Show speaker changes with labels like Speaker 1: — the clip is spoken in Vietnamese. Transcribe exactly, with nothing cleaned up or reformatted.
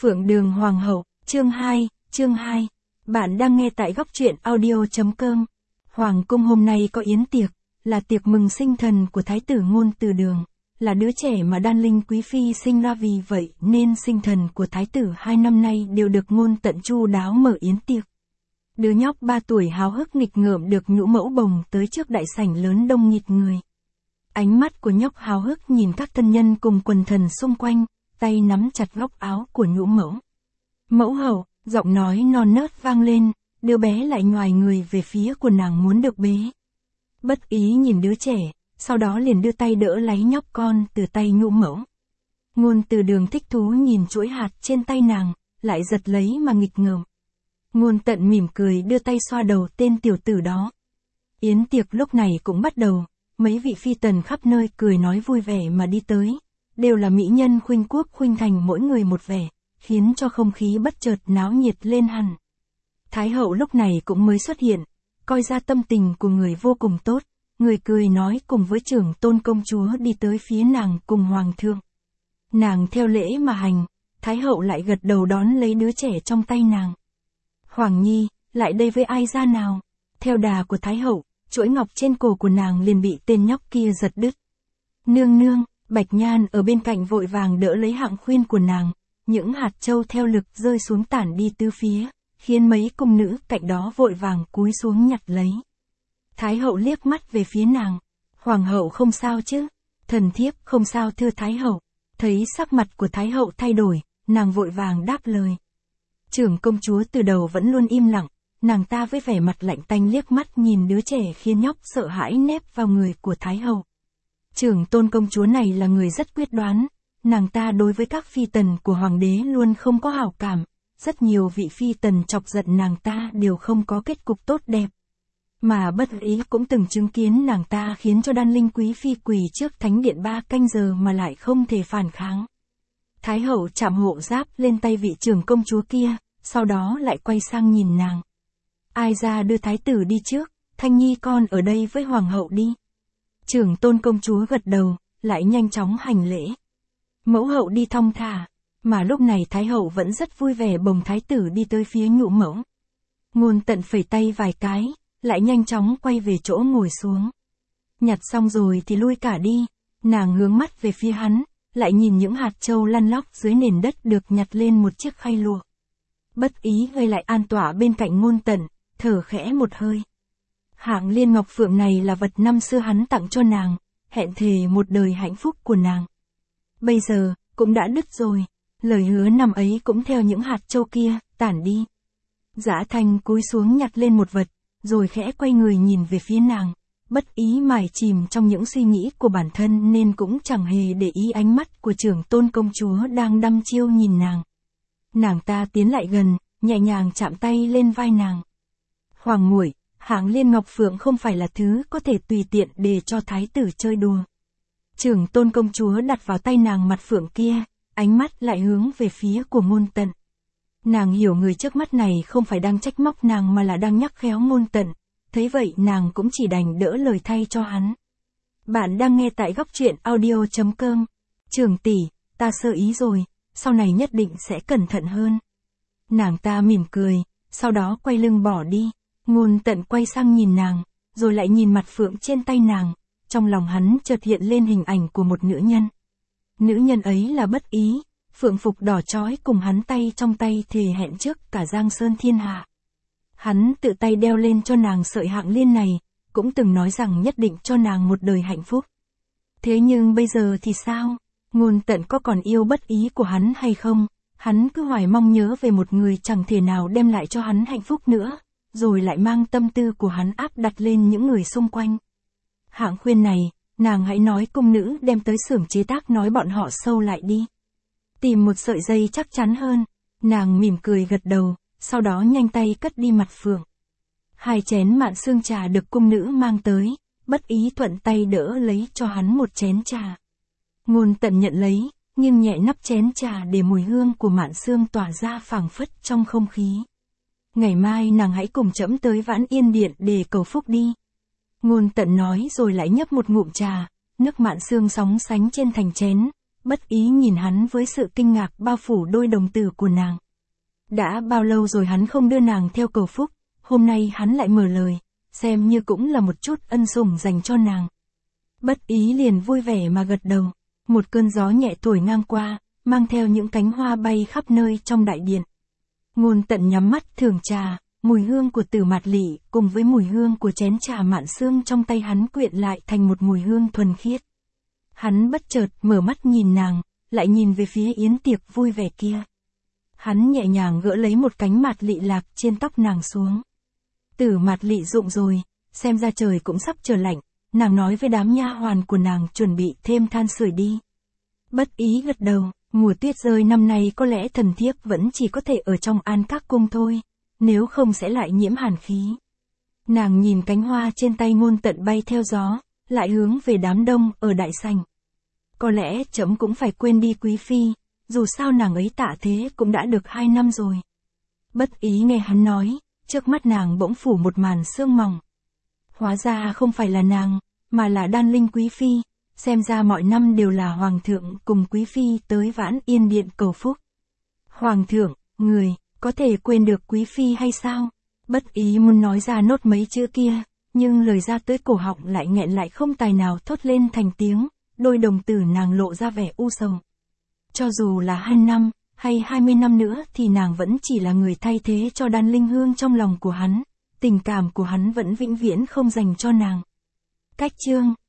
Speaker 1: Phượng Đường Hoàng hậu, chương hai, chương hai. Bạn đang nghe tại góc truyện audio.com. Hoàng cung hôm nay có yến tiệc, là tiệc mừng sinh thần của Thái tử Ngôn Từ Đường, là đứa trẻ mà Đan Linh Quý Phi sinh ra, vì vậy nên sinh thần của Thái tử hai năm nay đều được Ngôn tận chu đáo mở yến tiệc. Đứa nhóc ba tuổi háo hức nghịch ngợm được nhũ mẫu bồng tới trước đại sảnh lớn đông nghịt người. Ánh mắt của nhóc háo hức nhìn các thân nhân cùng quần thần xung quanh, tay nắm chặt góc áo của nhũ mẫu. Mẫu hậu, giọng nói non nớt vang lên, đứa bé lại nhoài người về phía của nàng muốn được bế. Bất ý nhìn đứa trẻ, sau đó liền đưa tay đỡ lấy nhóc con từ tay nhũ mẫu. Ngôn Từ Đường thích thú nhìn chuỗi hạt trên tay nàng, lại giật lấy mà nghịch ngợm. Ngôn tận mỉm cười đưa tay xoa đầu tên tiểu tử đó. Yến tiệc lúc này cũng bắt đầu, mấy vị phi tần khắp nơi cười nói vui vẻ mà đi tới. Đều là mỹ nhân khuynh quốc khuynh thành, mỗi người một vẻ, khiến cho không khí bất chợt náo nhiệt lên hẳn. Thái hậu lúc này cũng mới xuất hiện, coi ra tâm tình của người vô cùng tốt, người cười nói cùng với trưởng tôn công chúa đi tới phía nàng cùng hoàng thượng. Nàng theo lễ mà hành, Thái hậu lại gật đầu đón lấy đứa trẻ trong tay nàng. Hoàng nhi, lại đây với ai ra nào? Theo đà của Thái hậu, chuỗi ngọc trên cổ của nàng liền bị tên nhóc kia giật đứt. Nương nương, Bạch Nhan ở bên cạnh vội vàng đỡ lấy hạng khuyên của nàng, những hạt châu theo lực rơi xuống tản đi tứ phía, khiến mấy cung nữ cạnh đó vội vàng cúi xuống nhặt lấy. Thái hậu liếc mắt về phía nàng, hoàng hậu không sao chứ? Thần thiếp không sao thưa Thái hậu. Thấy sắc mặt của Thái hậu thay đổi, nàng vội vàng đáp lời. Trưởng công chúa từ đầu vẫn luôn im lặng, nàng ta với vẻ mặt lạnh tanh liếc mắt nhìn đứa trẻ khiến nhóc sợ hãi nép vào người của Thái hậu. Trưởng tôn công chúa này là người rất quyết đoán, nàng ta đối với các phi tần của hoàng đế luôn không có hảo cảm, rất nhiều vị phi tần chọc giận nàng ta đều không có kết cục tốt đẹp. Mà bất ý cũng từng chứng kiến nàng ta khiến cho Đan Linh Quý Phi quỳ trước thánh điện ba canh giờ mà lại không thể phản kháng. Thái hậu chạm hộ giáp lên tay vị trưởng công chúa kia, sau đó lại quay sang nhìn nàng. Ai ra đưa thái tử đi trước, Thanh Nhi con ở đây với hoàng hậu đi. Trưởng tôn công chúa gật đầu, lại nhanh chóng hành lễ. Mẫu hậu đi thong thả, mà lúc này Thái hậu vẫn rất vui vẻ bồng thái tử đi tới phía nhũ mẫu. Ngôn tận phẩy tay vài cái, lại nhanh chóng quay về chỗ ngồi xuống. Nhặt xong rồi thì lui cả đi, nàng hướng mắt về phía hắn, lại nhìn những hạt châu lăn lóc dưới nền đất được nhặt lên một chiếc khay lụa. Bất ý gây lại an tọa bên cạnh Ngôn tận, thở khẽ một hơi. Hạng liên ngọc phượng này là vật năm xưa hắn tặng cho nàng, hẹn thề một đời hạnh phúc của nàng. Bây giờ, cũng đã đứt rồi, lời hứa năm ấy cũng theo những hạt châu kia, tản đi. Dã Thanh cúi xuống nhặt lên một vật, rồi khẽ quay người nhìn về phía nàng, bất ý mải chìm trong những suy nghĩ của bản thân nên cũng chẳng hề để ý ánh mắt của trưởng tôn công chúa đang đăm chiêu nhìn nàng. Nàng ta tiến lại gần, nhẹ nhàng chạm tay lên vai nàng. Hoàng muội, hạng liên ngọc phượng không phải là thứ có thể tùy tiện để cho thái tử chơi đùa. Trưởng tôn công chúa đặt vào tay nàng mặt phượng kia, ánh mắt lại hướng về phía của Ngôn tận. Nàng hiểu người trước mắt này không phải đang trách móc nàng mà là đang nhắc khéo Ngôn tận, thấy vậy nàng cũng chỉ đành đỡ lời thay cho hắn. Bạn đang nghe tại góc truyện audio.com. Trưởng tỷ, ta sơ ý rồi, sau này nhất định sẽ cẩn thận hơn. Nàng ta mỉm cười, sau đó quay lưng bỏ đi. Ngôn tận quay sang nhìn nàng, rồi lại nhìn mặt phượng trên tay nàng, trong lòng hắn chợt hiện lên hình ảnh của một nữ nhân. Nữ nhân ấy là Bất Ý, phượng phục đỏ chói cùng hắn tay trong tay thề hẹn trước cả Giang Sơn thiên hạ. Hắn tự tay đeo lên cho nàng sợi hạng liên này, cũng từng nói rằng nhất định cho nàng một đời hạnh phúc. Thế nhưng bây giờ thì sao? Ngôn tận có còn yêu Bất Ý của hắn hay không? Hắn cứ hoài mong nhớ về một người chẳng thể nào đem lại cho hắn hạnh phúc nữa, rồi lại mang tâm tư của hắn áp đặt lên những người xung quanh. Hạng khuyên này, nàng hãy nói cung nữ đem tới xưởng chế tác nói bọn họ sâu lại đi. Tìm một sợi dây chắc chắn hơn, nàng mỉm cười gật đầu, sau đó nhanh tay cất đi mặt phượng. Hai chén mạn xương trà được cung nữ mang tới, Bất Ý thuận tay đỡ lấy cho hắn một chén trà. Ngôn tận nhận lấy, nhưng nhẹ nắp chén trà để mùi hương của mạn xương tỏa ra phảng phất trong không khí. Ngày mai nàng hãy cùng trẫm tới Vãn Yên Điện để cầu phúc đi. Ngôn tận nói rồi lại nhấp một ngụm trà, nước mạn xương sóng sánh trên thành chén, bất ý nhìn hắn với sự kinh ngạc bao phủ đôi đồng tử của nàng. Đã bao lâu rồi hắn không đưa nàng theo cầu phúc, hôm nay hắn lại mở lời, xem như cũng là một chút ân sủng dành cho nàng. Bất ý liền vui vẻ mà gật đầu, một cơn gió nhẹ thổi ngang qua, mang theo những cánh hoa bay khắp nơi trong đại điện. Ngôn Tận nhắm mắt thưởng trà, mùi hương của Tử Mạt Lị cùng với mùi hương của chén trà mạn sương trong tay hắn quyện lại thành một mùi hương thuần khiết. Hắn bất chợt mở mắt nhìn nàng, lại nhìn về phía yến tiệc vui vẻ kia. Hắn nhẹ nhàng gỡ lấy một cánh mạt lị lạc trên tóc nàng xuống. Tử Mạt Lị rụng rồi, xem ra trời cũng sắp trở lạnh, nàng nói với đám nha hoàn của nàng chuẩn bị thêm than sưởi đi. Bất ý gật đầu, mùa tuyết rơi năm nay có lẽ thần thiếp vẫn chỉ có thể ở trong An Các cung thôi, nếu không sẽ lại nhiễm hàn khí. Nàng nhìn cánh hoa trên tay Ngôn Tận bay theo gió, lại hướng về đám đông ở đại sảnh. Có lẽ trẫm cũng phải quên đi quý phi, dù sao nàng ấy tạ thế cũng đã được hai năm rồi. Bất ý nghe hắn nói, trước mắt nàng bỗng phủ một màn sương mỏng. Hóa ra không phải là nàng, mà là Đan Linh quý phi, xem ra mọi năm đều là hoàng thượng cùng quý phi tới Vãn Yên điện cầu phúc. Hoàng thượng, người, có thể quên được quý phi hay sao? Bất ý muốn nói ra nốt mấy chữ kia, nhưng lời ra tới cổ họng lại nghẹn lại không tài nào thốt lên thành tiếng, đôi đồng tử nàng lộ ra vẻ u sầu. Cho dù là hai năm, hay hai mươi năm nữa thì nàng vẫn chỉ là người thay thế cho Đan Linh Hương trong lòng của hắn, tình cảm của hắn vẫn vĩnh viễn không dành cho nàng. Cách chương